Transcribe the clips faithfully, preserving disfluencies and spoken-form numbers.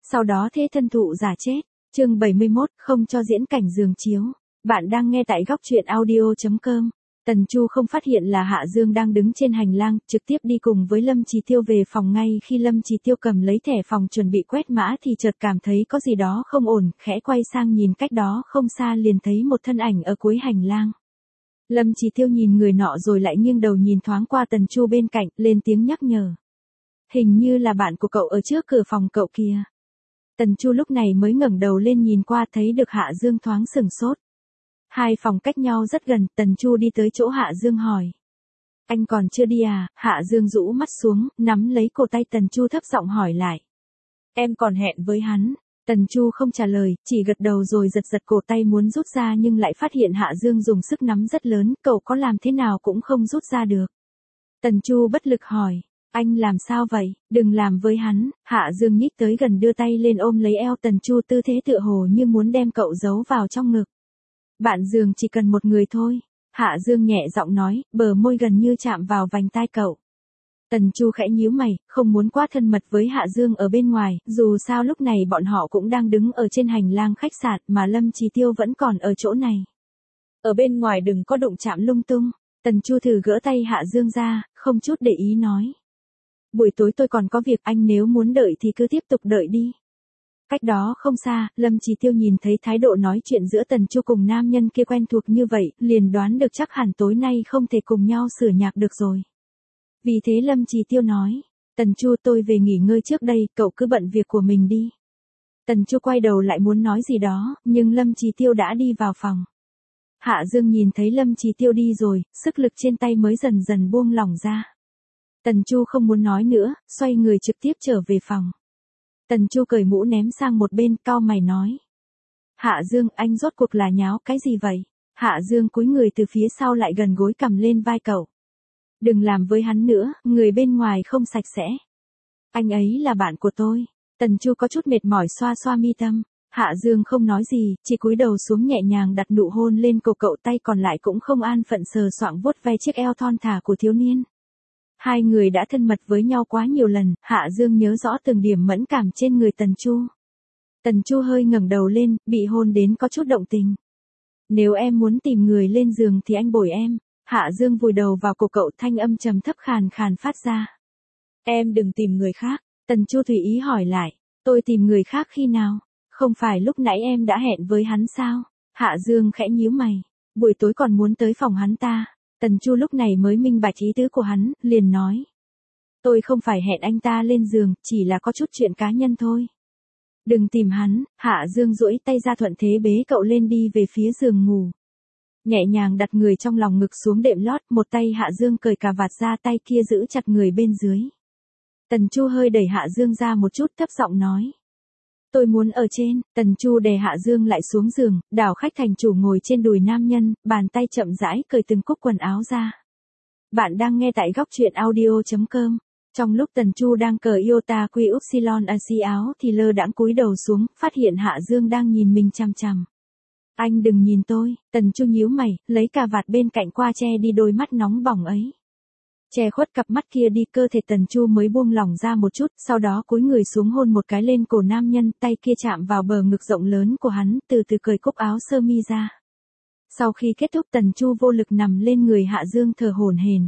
sau đó thế thân thụ giả chết. Chương bảy mươi mốt, không cho diễn cảnh giường chiếu. Bạn đang nghe tại góc truyện audio chấm com. Tần Chu không phát hiện là Hạ Dương đang đứng trên hành lang, trực tiếp đi cùng với Lâm Chỉ Tiêu về phòng. Ngay khi Lâm Chỉ Tiêu cầm lấy thẻ phòng chuẩn bị quét mã thì chợt cảm thấy có gì đó không ổn, khẽ quay sang nhìn cách đó không xa liền thấy một thân ảnh ở cuối hành lang. Lâm Chỉ Tiêu nhìn người nọ rồi lại nghiêng đầu nhìn thoáng qua Tần Chu bên cạnh, lên tiếng nhắc nhở. Hình như là bạn của cậu ở trước cửa phòng cậu kìa. Tần Chu lúc này mới ngẩng đầu lên nhìn qua, thấy được Hạ Dương, thoáng sửng sốt. Hai phòng cách nhau rất gần, Tần Chu đi tới chỗ Hạ Dương hỏi. Anh còn chưa đi à? Hạ Dương rũ mắt xuống, nắm lấy cổ tay Tần Chu thấp giọng hỏi lại. Em còn hẹn với hắn. Tần Chu không trả lời, chỉ gật đầu rồi giật giật cổ tay muốn rút ra nhưng lại phát hiện Hạ Dương dùng sức nắm rất lớn, cậu có làm thế nào cũng không rút ra được. Tần Chu bất lực hỏi. Anh làm sao vậy? Đừng làm với hắn. Hạ Dương nhích tới gần đưa tay lên ôm lấy eo Tần Chu, tư thế tựa hồ như muốn đem cậu giấu vào trong ngực. Bạn giường chỉ cần một người thôi. Hạ Dương nhẹ giọng nói, bờ môi gần như chạm vào vành tai cậu. Tần Chu khẽ nhíu mày, không muốn quá thân mật với Hạ Dương ở bên ngoài, dù sao lúc này bọn họ cũng đang đứng ở trên hành lang khách sạn mà Lâm Chỉ Tiêu vẫn còn ở chỗ này. Ở bên ngoài đừng có đụng chạm lung tung. Tần Chu thử gỡ tay Hạ Dương ra, không chút để ý nói. Buổi tối tôi còn có việc, anh nếu muốn đợi thì cứ tiếp tục đợi đi. Cách đó không xa, Lâm Chỉ Tiêu nhìn thấy thái độ nói chuyện giữa Tần Chu cùng nam nhân kia quen thuộc như vậy, liền đoán được chắc hẳn tối nay không thể cùng nhau sửa nhạc được rồi. Vì thế Lâm Chỉ Tiêu nói, Tần Chu tôi về nghỉ ngơi trước đây, cậu cứ bận việc của mình đi. Tần Chu quay đầu lại muốn nói gì đó, nhưng Lâm Chỉ Tiêu đã đi vào phòng. Hạ Dương nhìn thấy Lâm Chỉ Tiêu đi rồi, sức lực trên tay mới dần dần buông lỏng ra. Tần Chu không muốn nói nữa, xoay người trực tiếp trở về phòng. Tần Chu cởi mũ ném sang một bên, cau mày nói. Hạ Dương, anh rốt cuộc là nháo cái gì vậy? Hạ Dương cúi người từ phía sau lại gần gối cầm lên vai cậu. Đừng làm với hắn nữa, người bên ngoài không sạch sẽ. Anh ấy là bạn của tôi. Tần Chu có chút mệt mỏi xoa xoa mi tâm. Hạ Dương không nói gì, chỉ cúi đầu xuống nhẹ nhàng đặt nụ hôn lên cổ cậu, tay còn lại cũng không an phận sờ soạng vuốt ve chiếc eo thon thả của thiếu niên. Hai người đã thân mật với nhau quá nhiều lần, Hạ Dương nhớ rõ từng điểm mẫn cảm trên người Tần Chu. Tần Chu hơi ngẩng đầu lên, bị hôn đến có chút động tình. Nếu em muốn tìm người lên giường thì anh bồi em. Hạ Dương vùi đầu vào cổ cậu, thanh âm trầm thấp khàn khàn phát ra. Em đừng tìm người khác. Tần Chu tùy ý hỏi lại. Tôi tìm người khác khi nào? Không phải lúc nãy em đã hẹn với hắn sao? Hạ Dương khẽ nhíu mày. Buổi tối còn muốn tới phòng hắn ta. Tần Chu lúc này mới minh bạch ý tứ của hắn, liền nói. Tôi không phải hẹn anh ta lên giường, chỉ là có chút chuyện cá nhân thôi. Đừng tìm hắn. Hạ Dương duỗi tay ra thuận thế bế cậu lên đi về phía giường ngủ. Nhẹ nhàng đặt người trong lòng ngực xuống đệm lót, một tay Hạ Dương cởi cà vạt ra, tay kia giữ chặt người bên dưới. Tần Chu hơi đẩy Hạ Dương ra một chút, thấp giọng nói. Tôi muốn ở trên. Tần Chu đè Hạ Dương lại xuống giường, đảo khách thành chủ ngồi trên đùi nam nhân, bàn tay chậm rãi cởi từng cúc quần áo ra. Bạn đang nghe tại góc truyện audio chấm com. Trong lúc Tần Chu đang cởi Iota Quy Upsilon a xi áo thì lơ đãng cúi đầu xuống, phát hiện Hạ Dương đang nhìn mình chằm chằm. Anh đừng nhìn tôi. Tần Chu nhíu mày, lấy cà vạt bên cạnh qua che đi đôi mắt nóng bỏng ấy. Che khuất cặp mắt kia đi, cơ thể Tần Chu mới buông lỏng ra một chút, sau đó cúi người xuống hôn một cái lên cổ nam nhân, tay kia chạm vào bờ ngực rộng lớn của hắn, từ từ cởi cúc áo sơ mi ra. Sau khi kết thúc, Tần Chu vô lực nằm lên người Hạ Dương thở hổn hển.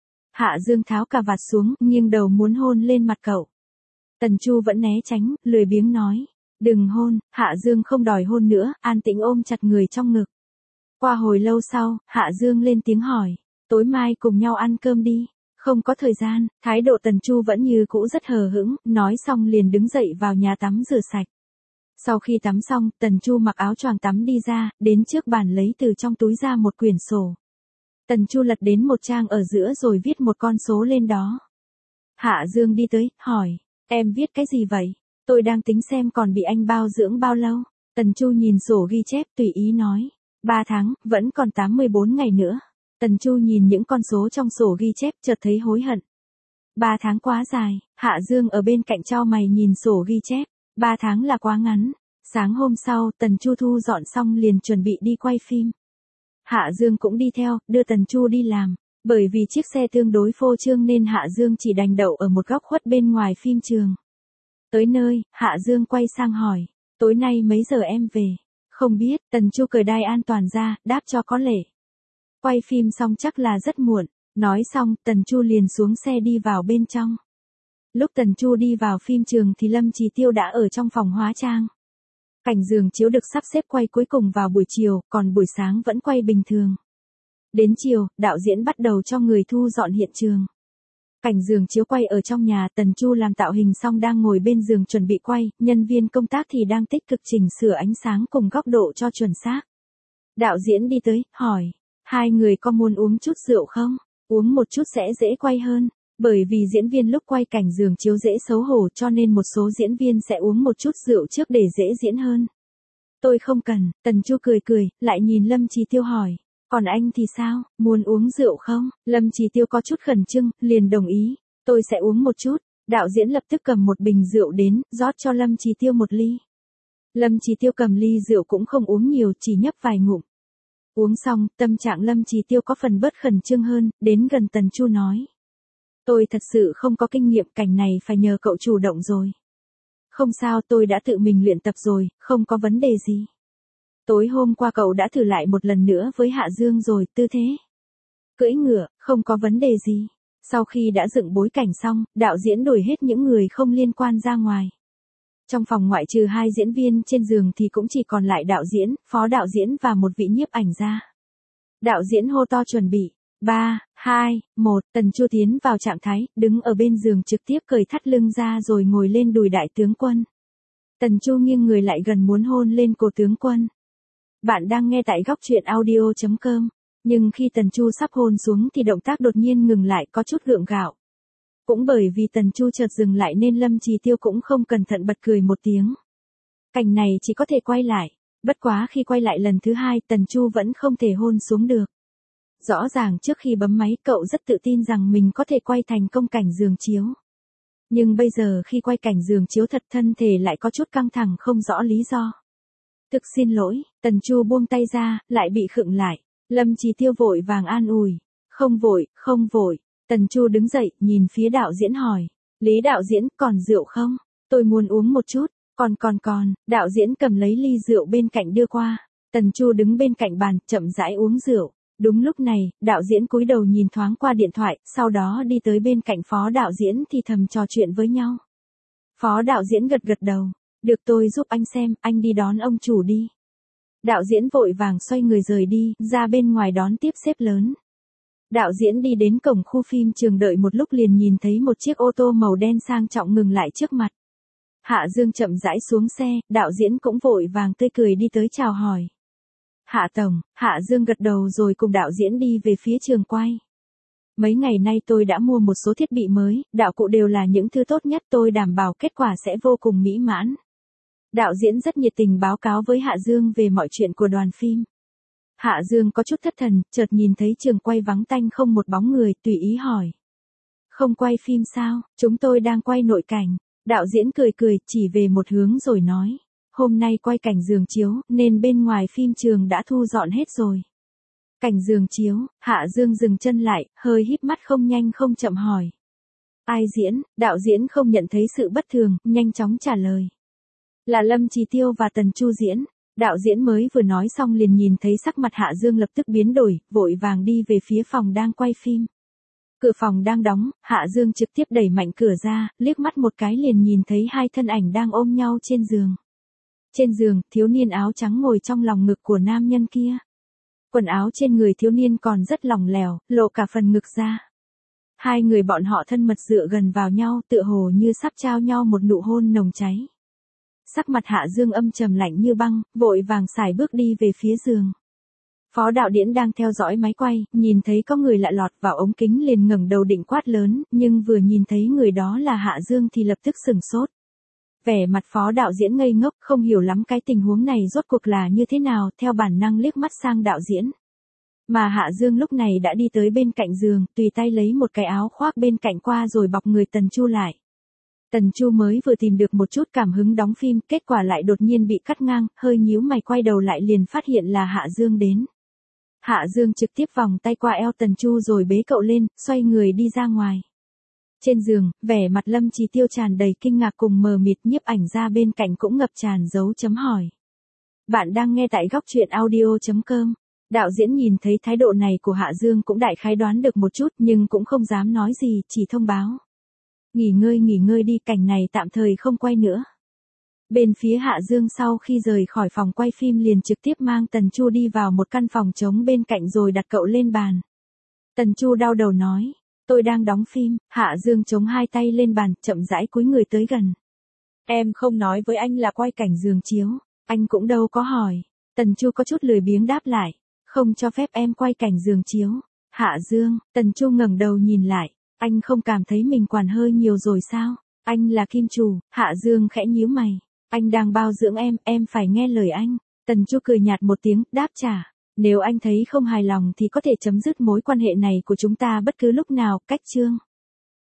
Hạ Dương tháo cà vạt xuống, nghiêng đầu muốn hôn lên mặt cậu. Tần Chu vẫn né tránh, lười biếng nói. Đừng hôn. Hạ Dương không đòi hôn nữa, an tĩnh ôm chặt người trong ngực. Qua hồi lâu sau, Hạ Dương lên tiếng hỏi. Tối mai cùng nhau ăn cơm đi. Không có thời gian. Thái độ Tần Chu vẫn như cũ rất hờ hững, nói xong liền đứng dậy vào nhà tắm rửa sạch. Sau khi tắm xong, Tần Chu mặc áo choàng tắm đi ra, đến trước bàn lấy từ trong túi ra một quyển sổ. Tần Chu lật đến một trang ở giữa rồi viết một con số lên đó. Hạ Dương đi tới, hỏi. Em viết cái gì vậy? Tôi đang tính xem còn bị anh bao dưỡng bao lâu. Tần Chu nhìn sổ ghi chép tùy ý nói. Ba tháng, vẫn còn tám mươi bốn ngày nữa. Tần Chu nhìn những con số trong sổ ghi chép chợt thấy hối hận. Ba tháng quá dài. Hạ Dương ở bên cạnh chau mày nhìn sổ ghi chép. Ba tháng là quá ngắn. Sáng hôm sau, Tần Chu thu dọn xong liền chuẩn bị đi quay phim. Hạ Dương cũng đi theo, đưa Tần Chu đi làm. Bởi vì chiếc xe tương đối phô trương nên Hạ Dương chỉ đành đậu ở một góc khuất bên ngoài phim trường. Tới nơi, Hạ Dương quay sang hỏi, tối nay mấy giờ em về? Không biết, Tần Chu cởi đai an toàn ra, đáp cho có lệ. Quay phim xong chắc là rất muộn. Nói xong, Tần Chu liền xuống xe đi vào bên trong. Lúc Tần Chu đi vào phim trường thì Lâm Trì Tiêu đã ở trong phòng hóa trang. Cảnh giường chiếu được sắp xếp quay cuối cùng vào buổi chiều, còn buổi sáng vẫn quay bình thường. Đến chiều, đạo diễn bắt đầu cho người thu dọn hiện trường. Cảnh giường chiếu quay ở trong nhà, Tần Chu làm tạo hình xong đang ngồi bên giường chuẩn bị quay, nhân viên công tác thì đang tích cực chỉnh sửa ánh sáng cùng góc độ cho chuẩn xác. Đạo diễn đi tới, hỏi, hai người có muốn uống chút rượu không? Uống một chút sẽ dễ quay hơn, bởi vì diễn viên lúc quay cảnh giường chiếu dễ xấu hổ cho nên một số diễn viên sẽ uống một chút rượu trước để dễ diễn hơn. Tôi không cần, Tần Chu cười cười, lại nhìn Lâm Trì Tiêu hỏi. Còn anh thì sao, muốn uống rượu không? Lâm Trì Tiêu có chút khẩn trương, liền đồng ý. Tôi sẽ uống một chút. Đạo diễn lập tức cầm một bình rượu đến, rót cho Lâm Trì Tiêu một ly. Lâm Trì Tiêu cầm ly rượu cũng không uống nhiều, chỉ nhấp vài ngụm. Uống xong, tâm trạng Lâm Trì Tiêu có phần bớt khẩn trương hơn, đến gần Tần Chu nói. Tôi thật sự không có kinh nghiệm, cảnh này phải nhờ cậu chủ động rồi. Không sao, tôi đã tự mình luyện tập rồi, không có vấn đề gì. Tối hôm qua cậu đã thử lại một lần nữa với Hạ Dương rồi, tư thế cưỡi ngựa, không có vấn đề gì. Sau khi đã dựng bối cảnh xong, đạo diễn đuổi hết những người không liên quan ra ngoài. Trong phòng ngoại trừ hai diễn viên trên giường thì cũng chỉ còn lại đạo diễn, phó đạo diễn và một vị nhiếp ảnh gia. Đạo diễn hô to chuẩn bị. ba, hai, một, Tần Chu tiến vào trạng thái, đứng ở bên giường trực tiếp cởi thắt lưng ra rồi ngồi lên đùi đại tướng quân. Tần Chu nghiêng người lại gần muốn hôn lên cổ tướng quân. Bạn đang nghe tại góc truyện audio chấm com, nhưng khi Tần Chu sắp hôn xuống thì động tác đột nhiên ngừng lại có chút gượng gạo. Cũng bởi vì Tần Chu chợt dừng lại nên Lâm Trì Tiêu cũng không cẩn thận bật cười một tiếng. Cảnh này chỉ có thể quay lại, bất quá khi quay lại lần thứ hai Tần Chu vẫn không thể hôn xuống được. Rõ ràng trước khi bấm máy cậu rất tự tin rằng mình có thể quay thành công cảnh giường chiếu. Nhưng bây giờ khi quay cảnh giường chiếu thật thân thể lại có chút căng thẳng không rõ lý do. Thực xin lỗi, Tần Chu buông tay ra, lại bị khựng lại. Lâm Trì Tiêu vội vàng an ủi. Không vội, không vội. Tần Chu đứng dậy, nhìn phía đạo diễn hỏi. Lý đạo diễn, còn rượu không? Tôi muốn uống một chút. Còn còn còn, đạo diễn cầm lấy ly rượu bên cạnh đưa qua. Tần Chu đứng bên cạnh bàn, chậm rãi uống rượu. Đúng lúc này, đạo diễn cúi đầu nhìn thoáng qua điện thoại, sau đó đi tới bên cạnh phó đạo diễn thì thầm trò chuyện với nhau. Phó đạo diễn gật gật đầu. Được, tôi giúp anh xem, anh đi đón ông chủ đi. Đạo diễn vội vàng xoay người rời đi, ra bên ngoài đón tiếp sếp lớn. Đạo diễn đi đến cổng khu phim trường đợi một lúc liền nhìn thấy một chiếc ô tô màu đen sang trọng ngừng lại trước mặt. Hạ Dương chậm rãi xuống xe, đạo diễn cũng vội vàng tươi cười đi tới chào hỏi. Hạ Tổng, Hạ Dương gật đầu rồi cùng đạo diễn đi về phía trường quay. Mấy ngày nay tôi đã mua một số thiết bị mới, đạo cụ đều là những thứ tốt nhất, tôi đảm bảo kết quả sẽ vô cùng mỹ mãn. Đạo diễn rất nhiệt tình báo cáo với Hạ Dương về mọi chuyện của đoàn phim. Hạ Dương có chút thất thần, chợt nhìn thấy trường quay vắng tanh không một bóng người, tùy ý hỏi. Không quay phim sao, chúng tôi đang quay nội cảnh. Đạo diễn cười cười, chỉ về một hướng rồi nói. Hôm nay quay cảnh giường chiếu, nên bên ngoài phim trường đã thu dọn hết rồi. Cảnh giường chiếu, Hạ Dương dừng chân lại, hơi híp mắt không nhanh không chậm hỏi. Ai diễn? Đạo diễn không nhận thấy sự bất thường, nhanh chóng trả lời. Là Lâm Trì Tiêu và Tần Chu diễn. Đạo diễn mới vừa nói xong liền nhìn thấy sắc mặt Hạ Dương lập tức biến đổi, vội vàng đi về phía phòng đang quay phim. Cửa phòng đang đóng, Hạ Dương trực tiếp đẩy mạnh cửa ra, liếc mắt một cái liền nhìn thấy hai thân ảnh đang ôm nhau trên giường. Trên giường, thiếu niên áo trắng ngồi trong lòng ngực của nam nhân kia. Quần áo trên người thiếu niên còn rất lỏng lẻo, lộ cả phần ngực ra. Hai người bọn họ thân mật dựa gần vào nhau, tựa hồ như sắp trao nhau một nụ hôn nồng cháy. Sắc mặt Hạ Dương âm trầm lạnh như băng, vội vàng sải bước đi về phía giường. Phó đạo diễn đang theo dõi máy quay, nhìn thấy có người lạ lọt vào ống kính liền ngẩng đầu định quát lớn, nhưng vừa nhìn thấy người đó là Hạ Dương thì lập tức sửng sốt. Vẻ mặt phó đạo diễn ngây ngốc, không hiểu lắm cái tình huống này rốt cuộc là như thế nào, theo bản năng liếc mắt sang đạo diễn. Mà Hạ Dương lúc này đã đi tới bên cạnh giường, tùy tay lấy một cái áo khoác bên cạnh qua rồi bọc người Tần Chu lại. Tần Chu mới vừa tìm được một chút cảm hứng đóng phim, kết quả lại đột nhiên bị cắt ngang, hơi nhíu mày quay đầu lại liền phát hiện là Hạ Dương đến. Hạ Dương trực tiếp vòng tay qua eo Tần Chu rồi bế cậu lên, xoay người đi ra ngoài. Trên giường, vẻ mặt Lâm Trì Tiêu tràn đầy kinh ngạc cùng mờ mịt, nhiếp ảnh ra bên cạnh cũng ngập tràn dấu chấm hỏi. Bạn đang nghe tại góc truyện audio.com. Đạo diễn nhìn thấy thái độ này của Hạ Dương cũng đại khái đoán được một chút nhưng cũng không dám nói gì, chỉ thông báo. Nghỉ ngơi nghỉ ngơi đi, cảnh này tạm thời không quay nữa. Bên phía Hạ Dương sau khi rời khỏi phòng quay phim liền trực tiếp mang Tần Chu đi vào một căn phòng trống bên cạnh rồi đặt cậu lên bàn. Tần Chu đau đầu nói, tôi đang đóng phim. Hạ Dương chống hai tay lên bàn, chậm rãi cúi người tới gần. Em không nói với anh là quay cảnh giường chiếu, anh cũng đâu có hỏi. Tần Chu có chút lười biếng đáp lại, không cho phép em quay cảnh giường chiếu. Hạ Dương, Tần Chu ngẩng đầu nhìn lại, anh không cảm thấy mình quản hơi nhiều rồi sao? Anh là kim chủ. Hạ Dương khẽ nhíu mày, anh đang bao dưỡng em, em phải nghe lời anh. Tần Chu cười nhạt một tiếng, đáp trả, nếu anh thấy không hài lòng thì có thể chấm dứt mối quan hệ này của chúng ta bất cứ lúc nào, cách chương.